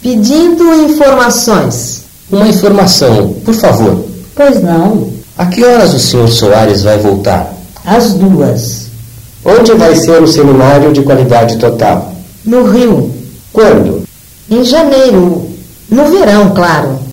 Pedindo informações. Uma informação, por favor. Pois não. A que horas o Sr. Soares vai voltar? Às 2. Onde vai ser o seminário de qualidade total? No Rio. Quando? Em janeiro. No verão, claro.